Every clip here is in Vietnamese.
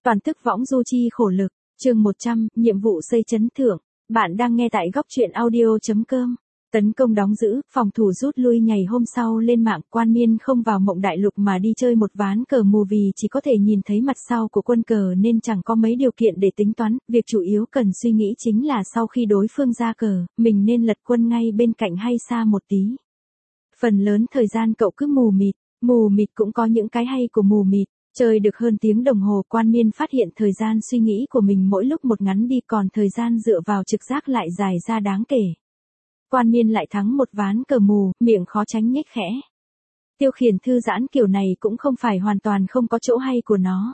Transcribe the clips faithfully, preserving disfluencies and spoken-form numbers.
Toàn tức võng du chi khổ lực, chương một trăm, nhiệm vụ xây chấn thưởng. Bạn đang nghe tại góc truyện audio.com. Tấn công đóng giữ, phòng thủ rút lui ngày hôm sau lên mạng. Quan Miên không vào Mộng Đại Lục mà đi chơi một ván cờ mù vì chỉ có thể nhìn thấy mặt sau của quân cờ nên chẳng có mấy điều kiện để tính toán. Việc chủ yếu cần suy nghĩ chính là sau khi đối phương ra cờ, mình nên lật quân ngay bên cạnh hay xa một tí. Phần lớn thời gian cậu cứ mù mịt, mù mịt cũng có những cái hay của mù mịt. Chơi được hơn tiếng đồng hồ, Quan Miên phát hiện thời gian suy nghĩ của mình mỗi lúc một ngắn đi, còn thời gian dựa vào trực giác lại dài ra đáng kể. Quan Miên lại thắng một ván cờ mù, miệng khó tránh nhếch khẽ. Tiêu khiển thư giãn kiểu này cũng không phải hoàn toàn không có chỗ hay của nó.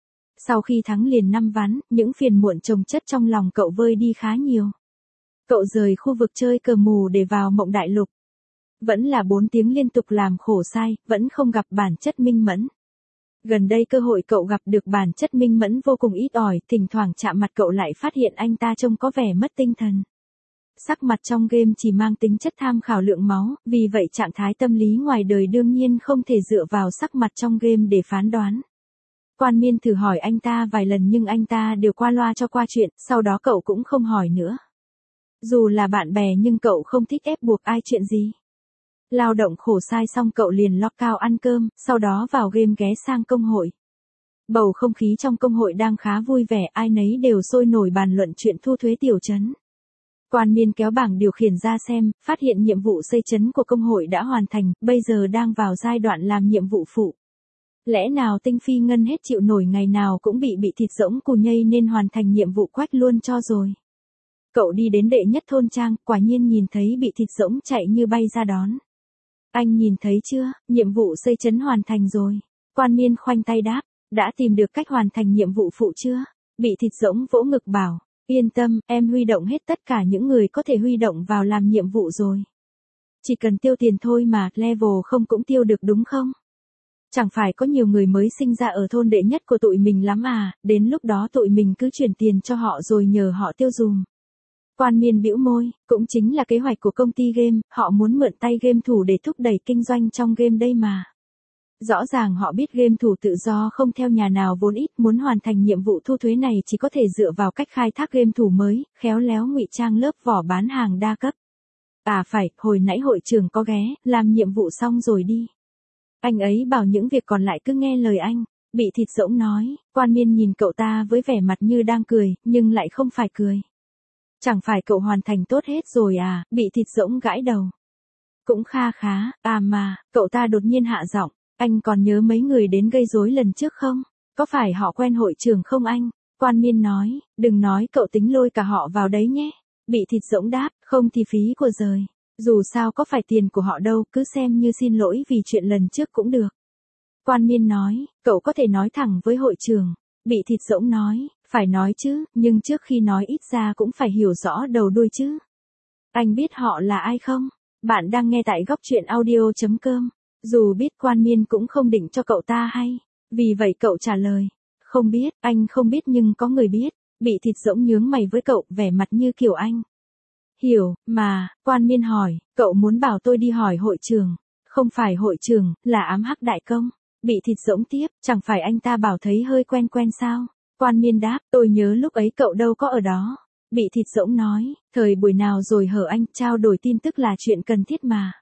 Sau khi thắng liền năm ván, những phiền muộn chồng chất trong lòng cậu vơi đi khá nhiều. Cậu rời khu vực chơi cờ mù để vào Mộng Đại Lục. Vẫn là bốn tiếng liên tục làm khổ sai, vẫn không gặp bản chất minh mẫn. Gần đây cơ hội cậu gặp được bản chất minh mẫn vô cùng ít ỏi, thỉnh thoảng chạm mặt cậu lại phát hiện anh ta trông có vẻ mất tinh thần. Sắc mặt trong game chỉ mang tính chất tham khảo lượng máu, vì vậy trạng thái tâm lý ngoài đời đương nhiên không thể dựa vào sắc mặt trong game để phán đoán. Quan Miên thử hỏi anh ta vài lần nhưng anh ta đều qua loa cho qua chuyện, sau đó cậu cũng không hỏi nữa. Dù là bạn bè nhưng cậu không thích ép buộc ai chuyện gì. Lao động khổ sai xong cậu liền log out ăn cơm, sau đó vào game ghé sang công hội. Bầu không khí trong công hội đang khá vui vẻ, ai nấy đều sôi nổi bàn luận chuyện thu thuế tiểu trấn. Quan Miên kéo bảng điều khiển ra xem, phát hiện nhiệm vụ xây trấn của công hội đã hoàn thành, bây giờ đang vào giai đoạn làm nhiệm vụ phụ. Lẽ nào Tinh Phi Ngân hết chịu nổi ngày nào cũng bị bị thịt rỗng cù nhây nên hoàn thành nhiệm vụ quách luôn cho rồi. Cậu đi đến đệ nhất thôn trang, quả nhiên nhìn thấy bị thịt rỗng chạy như bay ra đón. Anh nhìn thấy chưa, nhiệm vụ xây trấn hoàn thành rồi. Quan Miên khoanh tay đáp, đã tìm được cách hoàn thành nhiệm vụ phụ chưa? Bị thịt rỗng vỗ ngực bảo, yên tâm, em huy động hết tất cả những người có thể huy động vào làm nhiệm vụ rồi. Chỉ cần tiêu tiền thôi mà, level không cũng tiêu được đúng không? Chẳng phải có nhiều người mới sinh ra ở thôn đệ nhất của tụi mình lắm à, đến lúc đó tụi mình cứ chuyển tiền cho họ rồi nhờ họ tiêu dùm. Quan Miên bĩu môi, cũng chính là kế hoạch của công ty game, họ muốn mượn tay game thủ để thúc đẩy kinh doanh trong game đây mà. Rõ ràng họ biết game thủ tự do không theo nhà nào vốn ít, muốn hoàn thành nhiệm vụ thu thuế này chỉ có thể dựa vào cách khai thác game thủ mới, khéo léo ngụy trang lớp vỏ bán hàng đa cấp. À phải, hồi nãy hội trưởng có ghé, làm nhiệm vụ xong rồi đi. Anh ấy bảo những việc còn lại cứ nghe lời anh. Bị thịt rỗng nói. Quan Miên nhìn cậu ta với vẻ mặt như đang cười, nhưng lại không phải cười. Chẳng phải cậu hoàn thành tốt hết rồi à, bị thịt rỗng gãi đầu. Cũng kha khá, à mà, cậu ta đột nhiên hạ giọng, anh còn nhớ mấy người đến gây rối lần trước không? Có phải họ quen hội trưởng không anh? Quan Miên nói, đừng nói cậu tính lôi cả họ vào đấy nhé. Bị thịt rỗng đáp, không thì phí của rời. Dù sao có phải tiền của họ đâu, cứ xem như xin lỗi vì chuyện lần trước cũng được. Quan Miên nói, cậu có thể nói thẳng với hội trưởng. Bị thịt rỗng nói, phải nói chứ, nhưng trước khi nói ít ra cũng phải hiểu rõ đầu đuôi chứ. Anh biết họ là ai không? Bạn đang nghe tại góc truyện audio.com. Dù biết Quan Miên cũng không định cho cậu ta hay. Vì vậy cậu trả lời, không biết, anh không biết nhưng có người biết. Bị thịt rỗng nhướng mày với cậu, vẻ mặt như kiểu anh. Hiểu, mà, Quan Miên hỏi, cậu muốn bảo tôi đi hỏi hội trưởng. Không phải hội trưởng, là ám hắc đại công. Bị thịt rỗng tiếp, chẳng phải anh ta bảo thấy hơi quen quen sao? Quan Miên đáp, tôi nhớ lúc ấy cậu đâu có ở đó. Bị thịt rỗng nói, thời buổi nào rồi hở anh, trao đổi tin tức là chuyện cần thiết mà.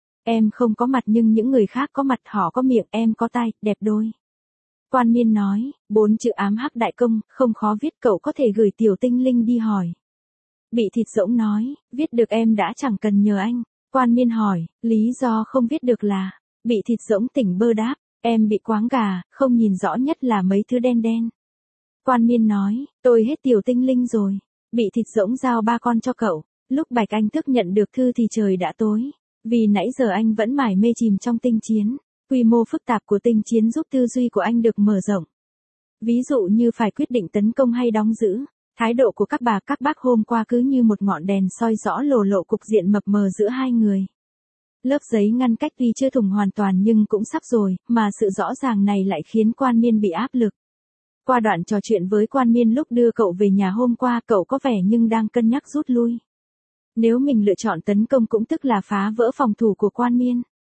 Em không có mặt nhưng những người khác có mặt, họ có miệng, em có tai, đẹp đôi. Quan Miên nói, bốn chữ ám hắc đại công, không khó viết, cậu có thể gửi tiểu tinh linh đi hỏi. Bị thịt rỗng nói, viết được em đã chẳng cần nhờ anh. Quan Miên hỏi, lý do không viết được là, bị thịt rỗng tỉnh bơ đáp, em bị quáng gà, không nhìn rõ nhất là mấy thứ đen đen. Quan Miên nói, tôi hết tiểu tinh linh rồi. Bị thịt rỗng giao ba con cho cậu. Lúc Bạch Anh Thức nhận được thư thì trời đã tối. Vì nãy giờ anh vẫn mải mê chìm trong tinh chiến. Quy mô phức tạp của tinh chiến giúp tư duy của anh được mở rộng. Ví dụ như phải quyết định tấn công hay đóng giữ. Thái độ của các bà các bác hôm qua cứ như một ngọn đèn soi rõ lồ lộ cục diện mập mờ giữa hai người. Lớp giấy ngăn cách tuy chưa thủng hoàn toàn nhưng cũng sắp rồi, mà sự rõ ràng này lại khiến Quan Miên bị áp lực. Qua đoạn trò chuyện với Quan Miên lúc đưa cậu về nhà hôm qua, cậu có vẻ nhưng đang cân nhắc rút lui. Nếu mình lựa chọn tấn công cũng tức là phá vỡ phòng thủ của Quan Miên.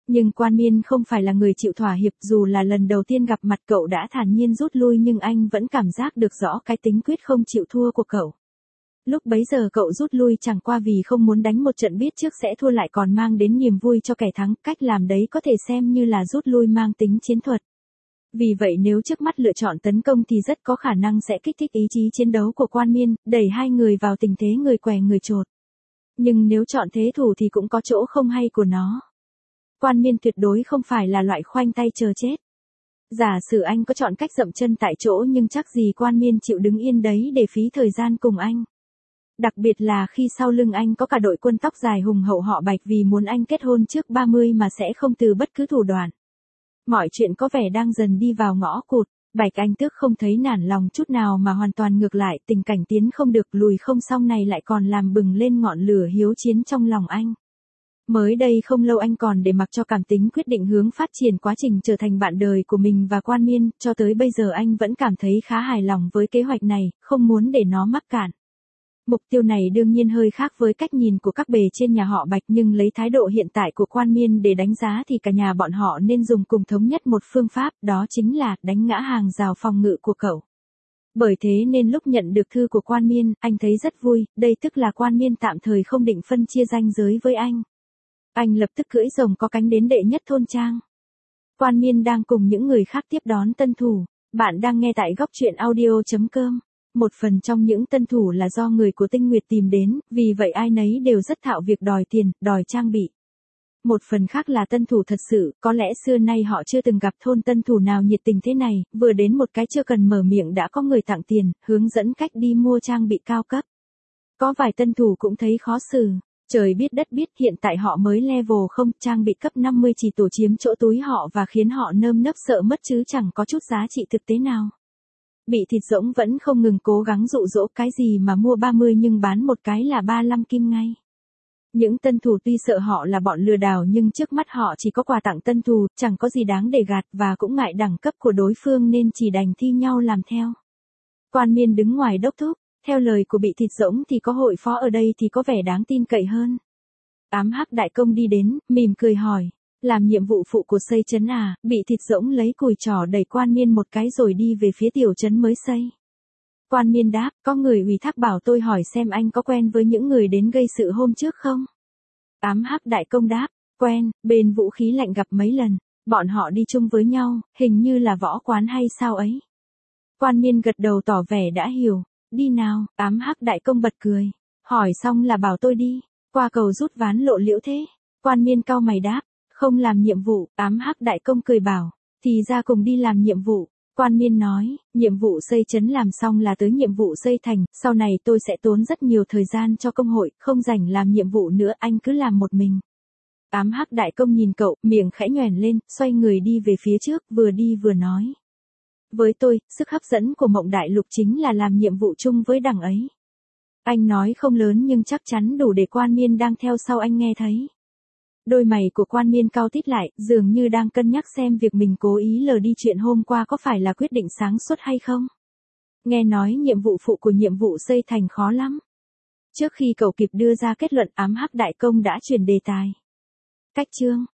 Nhưng Quan Miên không phải là người chịu thỏa hiệp, dù là lần đầu tiên gặp mặt cậu đã thản nhiên rút lui nhưng anh vẫn cảm giác được rõ cái tính quyết không chịu thua của cậu. Lúc bấy giờ cậu rút lui chẳng qua vì không muốn đánh một trận biết trước sẽ thua lại còn mang đến niềm vui cho kẻ thắng, cách làm đấy có thể xem như là rút lui mang tính chiến thuật. Vì vậy nếu trước mắt lựa chọn tấn công thì rất có khả năng sẽ kích thích ý chí chiến đấu của Quan Miên, đẩy hai người vào tình thế người què người chột. Nhưng nếu chọn thế thủ thì cũng có chỗ không hay của nó. Quan Miên tuyệt đối không phải là loại khoanh tay chờ chết. Giả sử anh có chọn cách dậm chân tại chỗ nhưng chắc gì Quan Miên chịu đứng yên đấy để phí thời gian cùng anh. Đặc biệt là khi sau lưng anh có cả đội quân tóc dài hùng hậu họ Bạch vì muốn anh kết hôn trước ba mươi mà sẽ không từ bất cứ thủ đoạn. Mọi chuyện có vẻ đang dần đi vào ngõ cụt, Bạch Anh Tước không thấy nản lòng chút nào mà hoàn toàn ngược lại, tình cảnh tiến không được lùi không xong này lại còn làm bừng lên ngọn lửa hiếu chiến trong lòng anh. Mới đây không lâu anh còn để mặc cho cảm tính quyết định hướng phát triển quá trình trở thành bạn đời của mình và Quan Miên, cho tới bây giờ anh vẫn cảm thấy khá hài lòng với kế hoạch này, không muốn để nó mắc cạn. Mục tiêu này đương nhiên hơi khác với cách nhìn của các bề trên nhà họ Bạch nhưng lấy thái độ hiện tại của Quan Miên để đánh giá thì cả nhà bọn họ nên dùng cùng thống nhất một phương pháp, đó chính là đánh ngã hàng rào phòng ngự của cậu. Bởi thế nên lúc nhận được thư của Quan Miên, anh thấy rất vui, đây tức là Quan Miên tạm thời không định phân chia ranh giới với anh. Anh lập tức cưỡi rồng có cánh đến đệ nhất thôn trang. Quan Miên đang cùng những người khác tiếp đón tân thủ. Bạn đang nghe tại góc truyện audio chấm com. Một phần trong những tân thủ là do người của Tinh Nguyệt tìm đến, vì vậy ai nấy đều rất thạo việc đòi tiền, đòi trang bị. Một phần khác là tân thủ thật sự, có lẽ xưa nay họ chưa từng gặp thôn tân thủ nào nhiệt tình thế này, vừa đến một cái chưa cần mở miệng đã có người tặng tiền, hướng dẫn cách đi mua trang bị cao cấp. Có vài tân thủ cũng thấy khó xử. Trời biết đất biết hiện tại họ mới level không, trang bị cấp năm mươi chỉ tổ chiếm chỗ túi họ và khiến họ nơm nớp sợ mất chứ chẳng có chút giá trị thực tế nào. Bị thịt rỗng vẫn không ngừng cố gắng dụ dỗ cái gì mà mua ba mươi nhưng bán một cái là ba mươi lăm kim ngay. Những tân thủ tuy sợ họ là bọn lừa đảo nhưng trước mắt họ chỉ có quà tặng tân thủ, chẳng có gì đáng để gạt và cũng ngại đẳng cấp của đối phương nên chỉ đành thi nhau làm theo. Quan Miên đứng ngoài đốc thúc. Theo lời của bị thịt rỗng thì có hội phó ở đây thì có vẻ đáng tin cậy hơn. Ám Hắc đại công đi đến, mỉm cười hỏi. Làm nhiệm vụ phụ của xây trấn à, bị thịt rỗng lấy cùi trỏ đẩy Quan Miên một cái rồi đi về phía tiểu trấn mới xây. Quan Miên đáp, có người ủy thác bảo tôi hỏi xem anh có quen với những người đến gây sự hôm trước không? Ám Hắc đại công đáp, quen, bên vũ khí lạnh gặp mấy lần, bọn họ đi chung với nhau, hình như là võ quán hay sao ấy. Quan Miên gật đầu tỏ vẻ đã hiểu. Đi nào, Ám Hắc đại công bật cười. Hỏi xong là bảo tôi đi. Qua cầu rút ván lộ liễu thế. Quan Miên cau mày đáp. Không làm nhiệm vụ, Ám Hắc đại công cười bảo. Thì ra cùng đi làm nhiệm vụ. Quan Miên nói, nhiệm vụ xây trấn làm xong là tới nhiệm vụ xây thành. Sau này tôi sẽ tốn rất nhiều thời gian cho công hội, không rảnh làm nhiệm vụ nữa, anh cứ làm một mình. Ám Hắc đại công nhìn cậu, miệng khẽ nhoẻn lên, xoay người đi về phía trước, vừa đi vừa nói. Với tôi, sức hấp dẫn của Mộng Đại Lục chính là làm nhiệm vụ chung với đằng ấy. Anh nói không lớn nhưng chắc chắn đủ để Quan Miên đang theo sau anh nghe thấy. Đôi mày của Quan Miên cau tít lại, dường như đang cân nhắc xem việc mình cố ý lờ đi chuyện hôm qua có phải là quyết định sáng suốt hay không. Nghe nói nhiệm vụ phụ của nhiệm vụ xây thành khó lắm. Trước khi cậu kịp đưa ra kết luận, Ám Hắc đại công đã chuyển đề tài. Cách chương